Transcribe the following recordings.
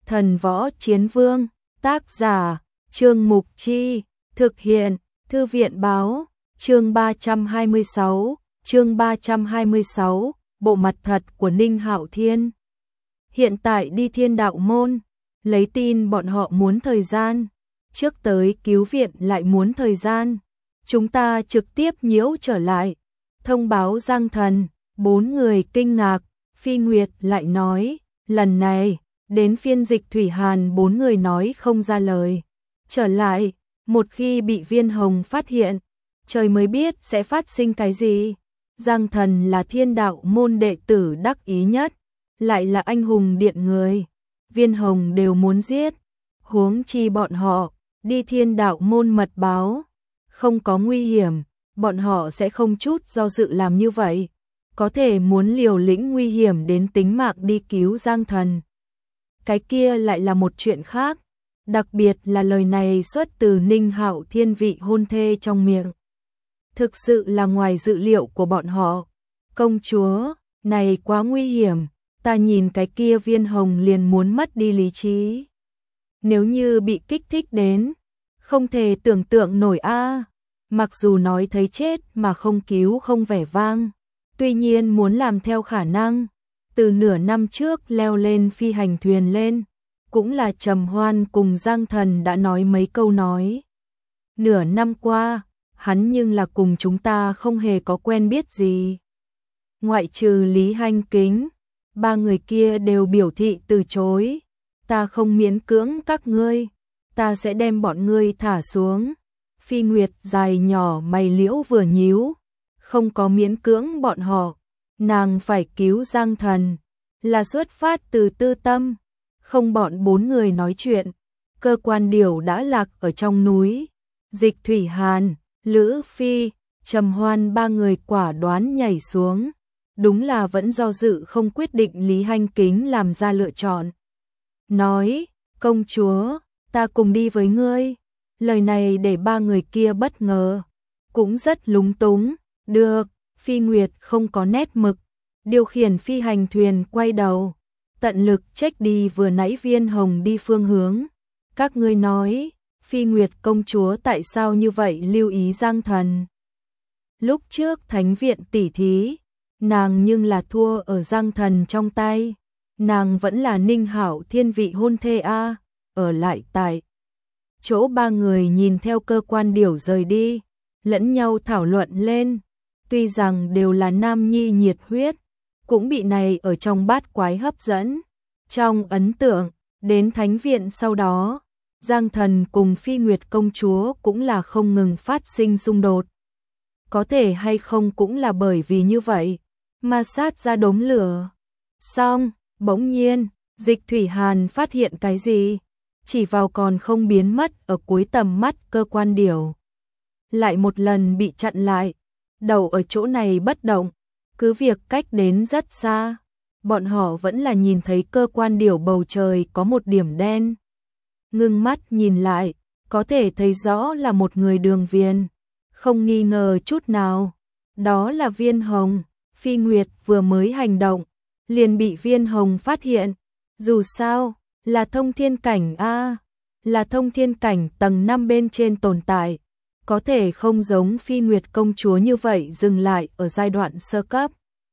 Thần Võ Chiến Vương, tác giả, Trương Mục Chi, thực hiện, Thư viện Báo, chương 326, bộ mặt thật của Ninh Hạo Thiên. Hiện tại đi Thiên Đạo Môn, lấy tin bọn họ muốn thời gian, trước tới cứu viện lại muốn thời gian. Chúng ta trực tiếp nhiễu trở lại, thông báo Giang Thần, 4 người kinh ngạc, Phi Nguyệt lại nói, lần này, đến phiên Dịch Thủy Hàn 4 người nói không ra lời. Trở lại, một khi bị Viên Hồng phát hiện, trời mới biết sẽ phát sinh cái gì. Giang Thần là Thiên Đạo Môn đệ tử đắc ý nhất, lại là anh hùng điện người. Viên Hồng đều muốn giết, huống chi bọn họ, đi Thiên Đạo Môn mật báo. Không có nguy hiểm, bọn họ sẽ không chút do dự làm như vậy. Có thể muốn liều lĩnh nguy hiểm đến tính mạng đi cứu Giang Thần. Cái kia lại là một chuyện khác, đặc biệt là lời này xuất từ Ninh Hạo Thiên vị hôn thê trong miệng. Thực sự là ngoài dự liệu của bọn họ. Công chúa, này quá nguy hiểm, ta nhìn cái kia Viên Hồng liền muốn mất đi lý trí. Nếu như bị kích thích đến, không thể tưởng tượng nổi a. Mặc dù nói thấy chết mà không cứu không vẻ vang, tuy nhiên muốn làm theo khả năng. Từ nửa năm trước leo lên phi hành thuyền lên, cũng là Trầm Hoan cùng Giang Thần đã nói mấy câu nói. Nửa năm qua, hắn nhưng là cùng chúng ta không hề có quen biết gì. Ngoại trừ Lý Hanh Kính, 3 người kia đều biểu thị từ chối. Ta không miễn cưỡng các ngươi, ta sẽ đem bọn ngươi thả xuống. Phi Nguyệt dài nhỏ mày liễu vừa nhíu, không có miễn cưỡng bọn họ. Nàng phải cứu Giang Thần, là xuất phát từ tư tâm, không bọn 4 người nói chuyện. Cơ quan điểu đã lạc ở trong núi. Dịch Thủy Hàn, Lữ Phi, Trầm Hoan 3 người quả đoán nhảy xuống. Đúng là vẫn do dự không quyết định. Lý Hanh Kính làm ra lựa chọn. Nói, công chúa, ta cùng đi với ngươi. Lời này để 3 người kia bất ngờ, cũng rất lúng túng. Được. Phi Nguyệt không có nét mực, điều khiển phi hành thuyền quay đầu, tận lực check đi vừa nãy Viên Hồng đi phương hướng. Các ngươi nói, Phi Nguyệt công chúa tại sao như vậy lưu ý Giang Thần? Lúc trước thánh viện tỉ thí, nàng nhưng là thua ở Giang Thần trong tay. Nàng vẫn là Ninh Hạo Thiên vị hôn thê a. Ở lại tại chỗ 3 người nhìn theo cơ quan điểu rời đi, lẫn nhau thảo luận lên. Tuy rằng đều là nam nhi nhiệt huyết, cũng bị này ở trong bát quái hấp dẫn. Trong ấn tượng, đến thánh viện sau đó, Giang Thần cùng Phi Nguyệt công chúa cũng là không ngừng phát sinh xung đột. Có thể hay không cũng là bởi vì như vậy, mà sát ra đốm lửa. Xong, bỗng nhiên, Dịch Thủy Hàn phát hiện cái gì? Chỉ vào còn không biến mất ở cuối tầm mắt cơ quan điểu. Lại một lần bị chặn lại. Đầu ở chỗ này bất động, cứ việc cách đến rất xa, bọn họ vẫn là nhìn thấy cơ quan điểu bầu trời có một điểm đen. Ngưng mắt nhìn lại, có thể thấy rõ là một người Đường Viền, không nghi ngờ chút nào. Đó là Viên Hồng. Phi Nguyệt vừa mới hành động, liền bị Viên Hồng phát hiện. Dù sao, là thông thiên cảnh a, là thông thiên cảnh tầng 5 bên trên tồn tại. Có thể không giống Phi Nguyệt công chúa như vậy dừng lại ở giai đoạn sơ cấp.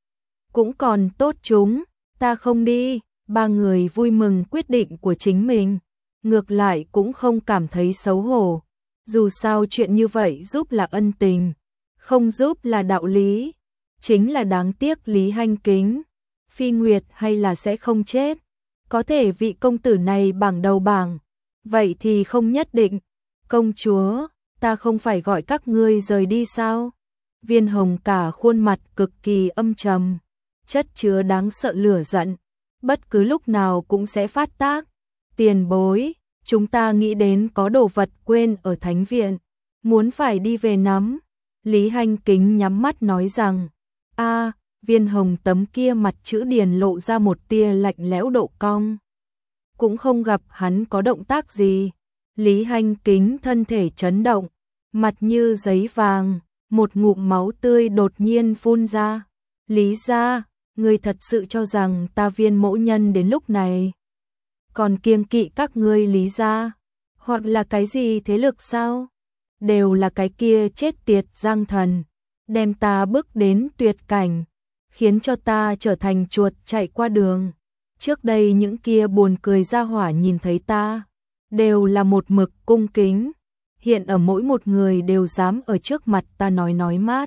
Cũng còn tốt chúng, ta không đi. 3 người vui mừng quyết định của chính mình, ngược lại cũng không cảm thấy xấu hổ. Dù sao chuyện như vậy giúp là ân tình, không giúp là đạo lý. Chính là đáng tiếc Lý Hanh Kính, Phi Nguyệt hay là sẽ không chết. Có thể vị công tử này bảng đầu bảng, vậy thì không nhất định. Công chúa, ta không phải gọi các ngươi rời đi sao? Viên Hồng cả khuôn mặt cực kỳ âm trầm, chất chứa đáng sợ lửa giận, bất cứ lúc nào cũng sẽ phát tác. Tiền bối, chúng ta nghĩ đến có đồ vật quên ở thánh viện, muốn phải đi về nắm. Lý Hanh Kính nhắm mắt nói rằng, a. Viên Hồng tấm kia mặt chữ điền lộ ra một tia lạnh lẽo độ cong. Cũng không gặp hắn có động tác gì. Lý Hanh Kính thân thể chấn động, mặt như giấy vàng, một ngụm máu tươi đột nhiên phun ra. Lý gia, ngươi thật sự cho rằng ta Viên mẫu nhân đến lúc này còn kiêng kỵ các ngươi Lý gia, hoặc là cái gì thế lực sao? Đều là cái kia chết tiệt Giang Thần, đem ta bước đến tuyệt cảnh, khiến cho ta trở thành chuột chạy qua đường. Trước đây những kia buồn cười ra hỏa nhìn thấy ta, đều là một mực cung kính, hiện ở mỗi một người đều dám ở trước mặt ta nói mát.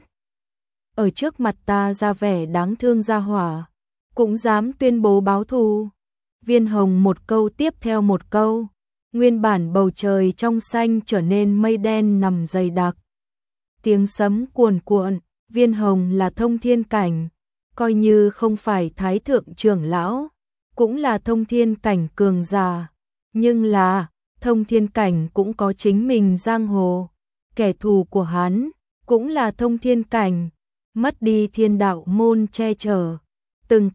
Ở trước mặt ta ra vẻ đáng thương ra hỏa, cũng dám tuyên bố báo thù. Viên Hồng một câu tiếp theo một câu, nguyên bản bầu trời trong xanh trở nên mây đen nằm dày đặc. Tiếng sấm cuồn cuộn, Viên Hồng là thông thiên cảnh, coi như không phải thái thượng trưởng lão, cũng là thông thiên cảnh cường giả, nhưng là thông thiên cảnh cũng có chính mình giang hồ, kẻ thù của hắn cũng là thông thiên cảnh, mất đi thiên đạo môn che chở, từng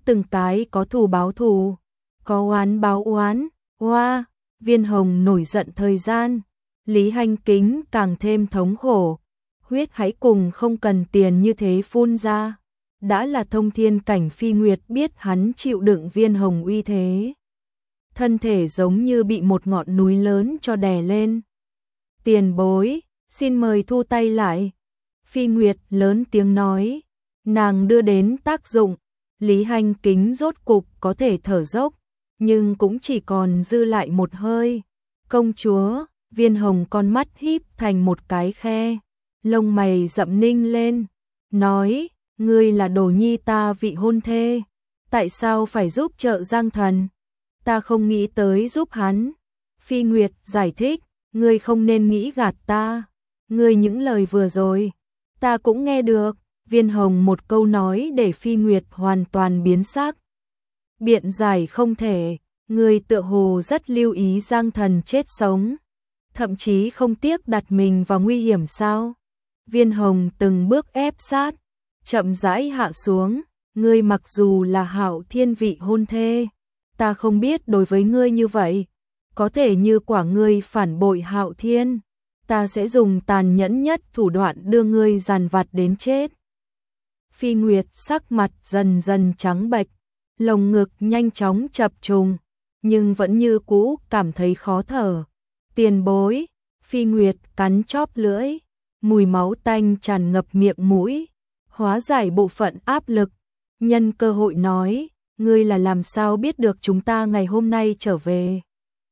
cái có thù báo thù, có oán báo oán. Hoa, Viên Hồng nổi giận thời gian, Lý Hành Kính càng thêm thống khổ, huyết hãy cùng không cần tiền như thế phun ra. Đã là thông thiên cảnh Phi Nguyệt biết hắn chịu đựng Viên Hồng uy thế, thân thể giống như bị một ngọn núi lớn cho đè lên. Tiền bối, xin mời thu tay lại. Phi Nguyệt lớn tiếng nói, nàng đưa đến tác dụng, Lý Hành Kính rốt cục có thể thở dốc, nhưng cũng chỉ còn dư lại một hơi. Công chúa, Viên Hồng con mắt híp thành một cái khe, lông mày rậm ninh lên, nói, ngươi là đồ nhi ta vị hôn thê, tại sao phải giúp trợ Giang Thần? Ta không nghĩ tới giúp hắn. Phi Nguyệt giải thích, ngươi không nên nghĩ gạt ta, ngươi những lời vừa rồi, ta cũng nghe được. Viên Hồng một câu nói để Phi Nguyệt hoàn toàn biến sắc. Biện giải không thể, ngươi tựa hồ rất lưu ý Giang Thần chết sống, thậm chí không tiếc đặt mình vào nguy hiểm sao? Viên Hồng từng bước ép sát, chậm rãi hạ xuống, ngươi mặc dù là Hạo Thiên vị hôn thê, ta không biết đối với ngươi như vậy, có thể như quả ngươi phản bội Hạo Thiên, ta sẽ dùng tàn nhẫn nhất thủ đoạn đưa ngươi giàn vặt đến chết. Phi Nguyệt sắc mặt dần dần trắng bệch, lồng ngực nhanh chóng chập trùng, nhưng vẫn như cũ cảm thấy khó thở. Tiền bối, Phi Nguyệt cắn chóp lưỡi, mùi máu tanh tràn ngập miệng mũi, hóa giải bộ phận áp lực, nhân cơ hội nói, ngươi là làm sao biết được chúng ta ngày hôm nay trở về?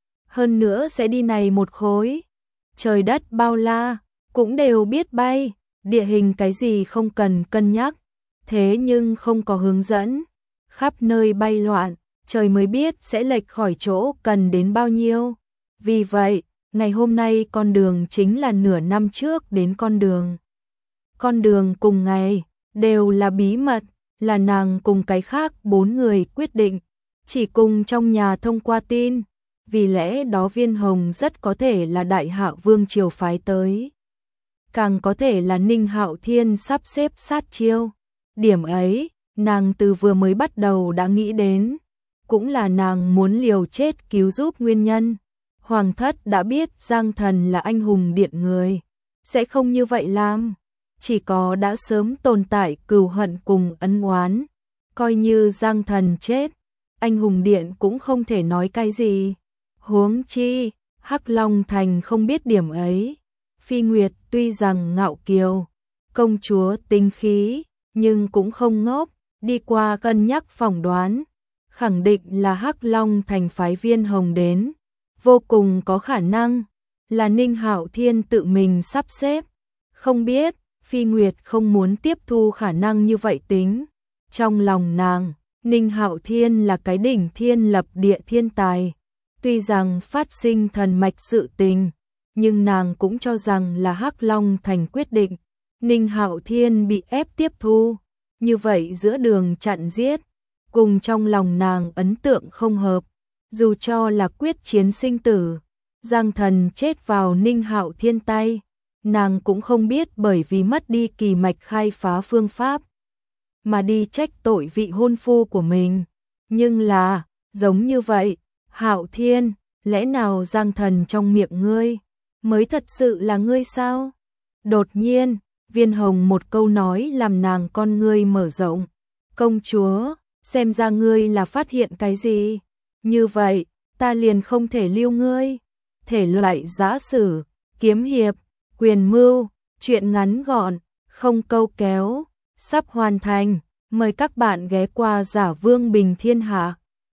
Hơn nữa sẽ đi này một khối, trời đất bao la, cũng đều biết bay, địa hình cái gì không cần cân nhắc, thế nhưng không có hướng dẫn, khắp nơi bay loạn, trời mới biết sẽ lệch khỏi chỗ cần đến bao nhiêu. Vì vậy, ngày hôm nay con đường chính là nửa năm trước đến con đường. Con đường cùng ngày, đều là bí mật, là nàng cùng cái khác 4 người quyết định, chỉ cùng trong nhà thông qua tin, vì lẽ đó Viên Hồng rất có thể là Đại Hạo Vương triều phái tới. Càng có thể là Ninh Hạo Thiên sắp xếp sát chiêu. Điểm ấy, nàng từ vừa mới bắt đầu đã nghĩ đến, cũng là nàng muốn liều chết cứu giúp nguyên nhân. Hoàng thất đã biết Giang Thần là anh hùng điện người, sẽ không như vậy làm, chỉ có đã sớm tồn tại cừu hận cùng ân oán, coi như Giang Thần chết, anh hùng điện cũng không thể nói cái gì. Huống chi, Hắc Long Thành không biết điểm ấy. Phi Nguyệt tuy rằng ngạo kiều, công chúa tinh khí, nhưng cũng không ngốc, đi qua cân nhắc phỏng đoán, khẳng định là Hắc Long Thành phái Viên Hồng đến, vô cùng có khả năng là Ninh Hạo Thiên tự mình sắp xếp. Không biết, Phi Nguyệt không muốn tiếp thu khả năng như vậy tính. Trong lòng nàng, Ninh Hạo Thiên là cái đỉnh thiên lập địa thiên tài. Tuy rằng phát sinh thần mạch sự tình, nhưng nàng cũng cho rằng là Hắc Long Thành quyết định. Ninh Hạo Thiên bị ép tiếp thu, như vậy giữa đường chặn giết, cùng trong lòng nàng ấn tượng không hợp. Dù cho là quyết chiến sinh tử, Giang Thần chết vào Ninh Hạo Thiên tay, nàng cũng không biết bởi vì mất đi kỳ mạch khai phá phương pháp, mà đi trách tội vị hôn phu của mình. Nhưng là, giống như vậy, Hạo Thiên, lẽ nào Giang Thần trong miệng ngươi, mới thật sự là ngươi sao? Đột nhiên, Viên Hồng một câu nói làm nàng con ngươi mở rộng. Công chúa, xem ra ngươi là phát hiện cái gì? Như vậy, ta liền không thể lưu ngươi. Thể loại giã sử, kiếm hiệp, quyền mưu, truyện ngắn gọn, không câu kéo, sắp hoàn thành. Mời các bạn ghé qua Giả Vương Bình Thiên Hạ.